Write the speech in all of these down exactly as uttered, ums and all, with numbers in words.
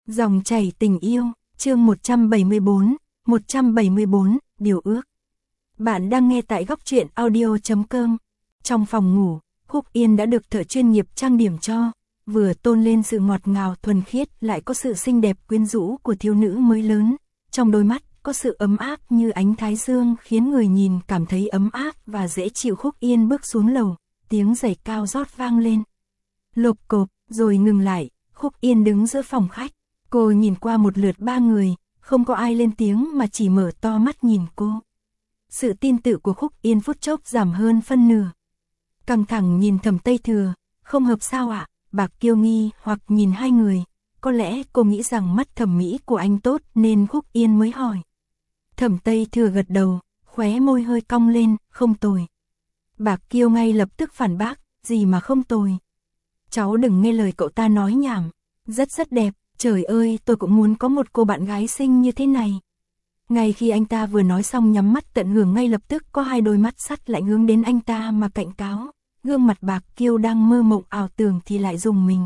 Dòng chảy tình yêu, chương một trăm bảy mươi bốn, một trăm bảy mươi bốn, điều ước. Bạn đang nghe tại góc truyện audio chấm com. Trong phòng ngủ, Khúc Yên đã được thợ chuyên nghiệp trang điểm cho, vừa tôn lên sự ngọt ngào thuần khiết lại có sự xinh đẹp quyến rũ của thiếu nữ mới lớn. Trong đôi mắt có sự ấm áp như ánh thái dương khiến người nhìn cảm thấy ấm áp và dễ chịu. Khúc Yên bước xuống lầu, tiếng giày cao rót vang lên. Lộp cộp, rồi ngừng lại. Khúc Yên đứng giữa phòng khách. Cô nhìn qua một lượt ba người, không có ai lên tiếng mà chỉ mở to mắt nhìn cô. Sự tin tự của Khúc Yên phút chốc giảm hơn phân nửa. Căng thẳng nhìn Thẩm Tây Thừa, không hợp sao ạ? Bạc Kiêu nghi hoặc nhìn hai người, có lẽ cô nghĩ rằng mắt thẩm mỹ của anh tốt nên Khúc Yên mới hỏi. Thẩm Tây Thừa gật đầu, khóe môi hơi cong lên, không tồi. Bạc Kiêu ngay lập tức phản bác, gì mà không tồi. Cháu đừng nghe lời cậu ta nói nhảm, rất rất đẹp. Trời ơi, tôi cũng muốn có một cô bạn gái xinh như thế này. Ngay khi anh ta vừa nói xong nhắm mắt tận hưởng, ngay lập tức có hai đôi mắt sắt lạnh hướng đến anh ta mà cảnh cáo. Gương mặt Bạc Kiêu đang mơ mộng ảo tưởng thì lại rùng mình.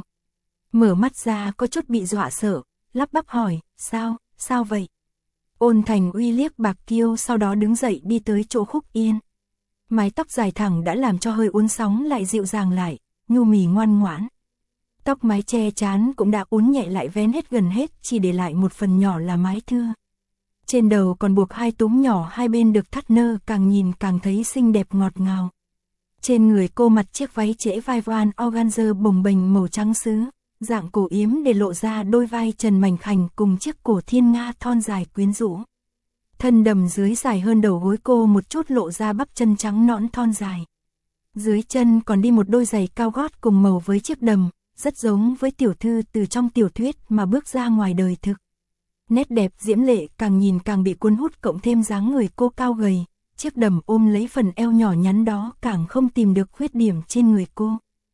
Mở mắt ra có chút bị dọa sợ, lắp bắp hỏi, sao, sao vậy? Ôn Thành Uy liếc Bạc Kiêu sau đó đứng dậy đi tới chỗ Khúc Yên. Mái tóc dài thẳng đã làm cho hơi uốn sóng lại dịu dàng lại, nhu mì ngoan ngoãn. Tóc mái che trán cũng đã uốn nhẹ lại vén hết gần hết, chỉ để lại một phần nhỏ là mái thưa. Trên đầu còn buộc hai túm nhỏ hai bên được thắt nơ, càng nhìn càng thấy xinh đẹp ngọt ngào. Trên người cô mặc chiếc váy trễ vai voan organza bồng bềnh màu trắng sứ, dạng cổ yếm để lộ ra đôi vai trần mảnh khảnh cùng chiếc cổ thiên nga thon dài quyến rũ. Thân đầm dưới dài hơn đầu gối cô một chút, lộ ra bắp chân trắng nõn thon dài. Dưới chân còn đi một đôi giày cao gót cùng màu với chiếc đầm, rất giống với tiểu thư từ trong tiểu thuyết mà bước ra ngoài đời thực. Nét đẹp diễm lệ càng nhìn càng bị cuốn hút, cộng thêm dáng người cô cao gầy, chiếc đầm ôm lấy phần eo nhỏ nhắn đó càng không tìm được khuyết điểm trên người cô.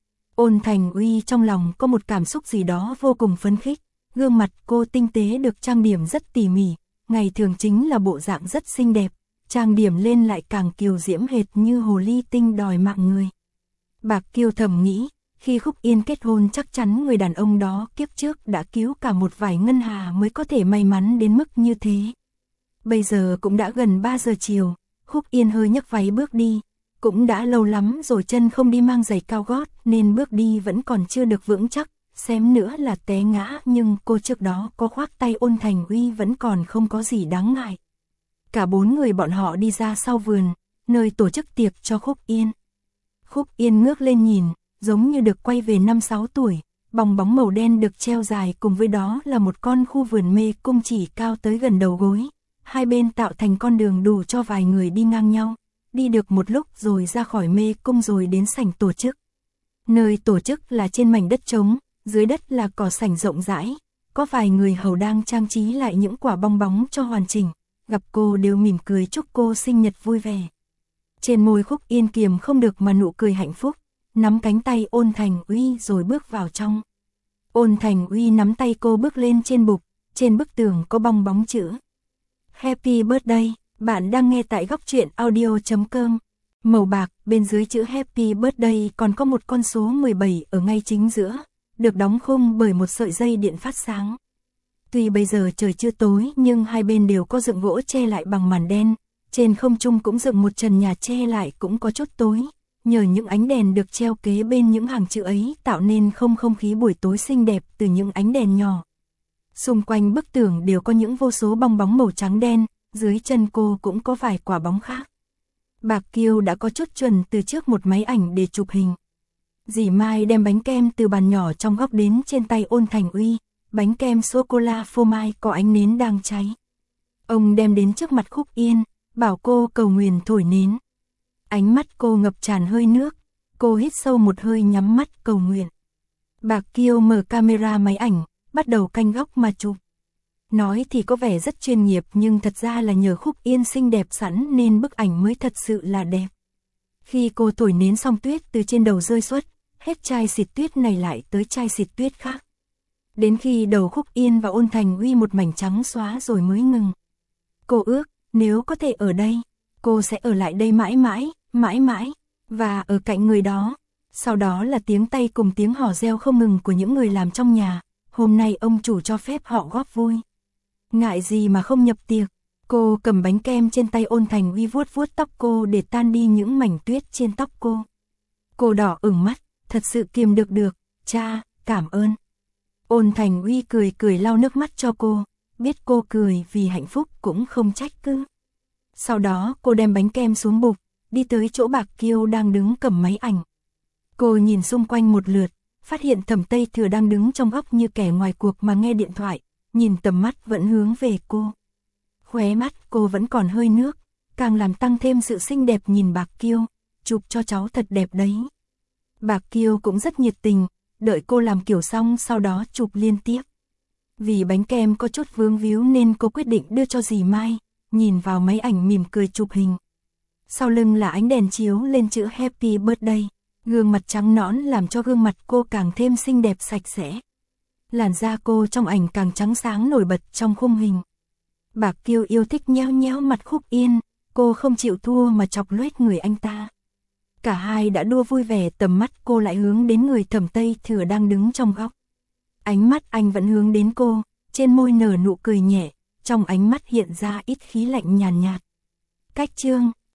Ôn Thành Uy trong lòng có một cảm xúc gì đó vô cùng phấn khích, gương mặt cô tinh tế được trang điểm rất tỉ mỉ, ngày thường chính là bộ dạng rất xinh đẹp, trang điểm lên lại càng kiều diễm hệt như hồ ly tinh đòi mạng người. Bạc Kiêu thầm nghĩ, khi Khúc Yên kết hôn chắc chắn người đàn ông đó kiếp trước đã cứu cả một vài ngân hà mới có thể may mắn đến mức như thế. Bây giờ cũng đã gần ba giờ chiều, Khúc Yên hơi nhấc váy bước đi, cũng đã lâu lắm rồi chân không đi mang giày cao gót nên bước đi vẫn còn chưa được vững chắc, xém nữa là té ngã, nhưng cô trước đó có khoác tay Ôn Thành Uy vẫn còn không có gì đáng ngại. Cả bốn người bọn họ đi ra sau vườn, nơi tổ chức tiệc cho Khúc Yên. Khúc Yên ngước lên nhìn, giống như được quay về năm sáu tuổi, bong bóng màu đen được treo dài, cùng với đó là một con khu vườn mê cung chỉ cao tới gần đầu gối. Hai bên tạo thành con đường đủ cho vài người đi ngang nhau, đi được một lúc rồi ra khỏi mê cung rồi đến sảnh tổ chức. Nơi tổ chức là trên mảnh đất trống, dưới đất là cỏ sảnh rộng rãi, có vài người hầu đang trang trí lại những quả bong bóng cho hoàn chỉnh, gặp cô đều mỉm cười chúc cô sinh nhật vui vẻ. Trên môi Khúc Yên kiềm không được mà nụ cười hạnh phúc, nắm cánh tay Ôn Thành Uy rồi bước vào trong. Ôn Thành Uy nắm tay cô bước lên trên bục, trên bức tường có bong bóng chữ Happy Birthday. Bạn đang nghe tại góc truyện audio chấm com. Màu bạc, bên dưới chữ Happy Birthday còn có một con số mười bảy ở ngay chính giữa, được đóng khung bởi một sợi dây điện phát sáng. Tuy bây giờ trời chưa tối nhưng hai bên đều có dựng gỗ che lại bằng màn đen, trên không trung cũng dựng một trần nhà che lại cũng có chút tối. Nhờ những ánh đèn được treo kế bên những hàng chữ ấy tạo nên không không khí buổi tối xinh đẹp từ những ánh đèn nhỏ. Xung quanh bức tường đều có những vô số bong bóng màu trắng đen, dưới chân cô cũng có vài quả bóng khác. Bạc Kiêu đã có chút chuẩn từ trước một máy ảnh để chụp hình. Dì Mai đem bánh kem từ bàn nhỏ trong góc đến trên tay Ôn Thành Uy, bánh kem sô-cô-la phô mai có ánh nến đang cháy. Ông đem đến trước mặt Khúc Yên, bảo cô cầu nguyện thổi nến. Ánh mắt cô ngập tràn hơi nước, cô hít sâu một hơi nhắm mắt cầu nguyện. Bạc Kiêu mở camera máy ảnh, bắt đầu canh góc mà chụp. Nói thì có vẻ rất chuyên nghiệp nhưng thật ra là nhờ Khúc Yên xinh đẹp sẵn nên bức ảnh mới thật sự là đẹp. Khi cô thổi nến xong tuyết từ trên đầu rơi suốt, hết chai xịt tuyết này lại tới chai xịt tuyết khác. Đến khi đầu Khúc Yên và Ôn Thành Uy một mảnh trắng xóa rồi mới ngừng. Cô ước, nếu có thể ở đây, cô sẽ ở lại đây mãi mãi, mãi mãi, và ở cạnh người đó. Sau đó là tiếng tay cùng tiếng hò reo không ngừng của những người làm trong nhà. hôm nay ông chủ cho phép họ góp vui. Ngại gì mà không nhập tiệc. Cô cầm bánh kem trên tay Ôn Thành Uy vuốt vuốt tóc cô để tan đi những mảnh tuyết trên tóc cô. Cô đỏ ửng mắt, thật sự kiềm được được, cha, cảm ơn. Ôn Thành Uy cười cười lau nước mắt cho cô, biết cô cười vì hạnh phúc cũng không trách cứ. Sau đó cô đem bánh kem xuống bục, đi tới chỗ Bạc Kiêu đang đứng cầm máy ảnh. Cô nhìn xung quanh một lượt, phát hiện Thẩm Tây Thừa đang đứng trong góc như kẻ ngoài cuộc mà nghe điện thoại, nhìn tầm mắt vẫn hướng về cô. Khóe mắt cô vẫn còn hơi nước, càng làm tăng thêm sự xinh đẹp nhìn Bạc Kiêu, chụp cho cháu thật đẹp đấy. Bạc Kiêu cũng rất nhiệt tình, đợi cô làm kiểu xong sau đó chụp liên tiếp. Vì bánh kem có chút vướng víu nên cô quyết định đưa cho dì Mai, nhìn vào máy ảnh mỉm cười chụp hình. Sau lưng là ánh đèn chiếu lên chữ Happy Birthday, gương mặt trắng nõn làm cho gương mặt cô càng thêm xinh đẹp sạch sẽ. Làn da cô trong ảnh càng trắng sáng nổi bật trong khung hình. Bạc Kiêu yêu thích nhéo nhéo mặt Khúc Yên, cô không chịu thua mà chọc loét người anh ta. Cả hai đã đua vui vẻ, tầm mắt cô lại hướng đến người Thẩm Tây Thừa đang đứng trong góc. Ánh mắt anh vẫn hướng đến cô, trên môi nở nụ cười nhẹ, trong ánh mắt hiện ra ít khí lạnh nhàn nhạt. Cách chương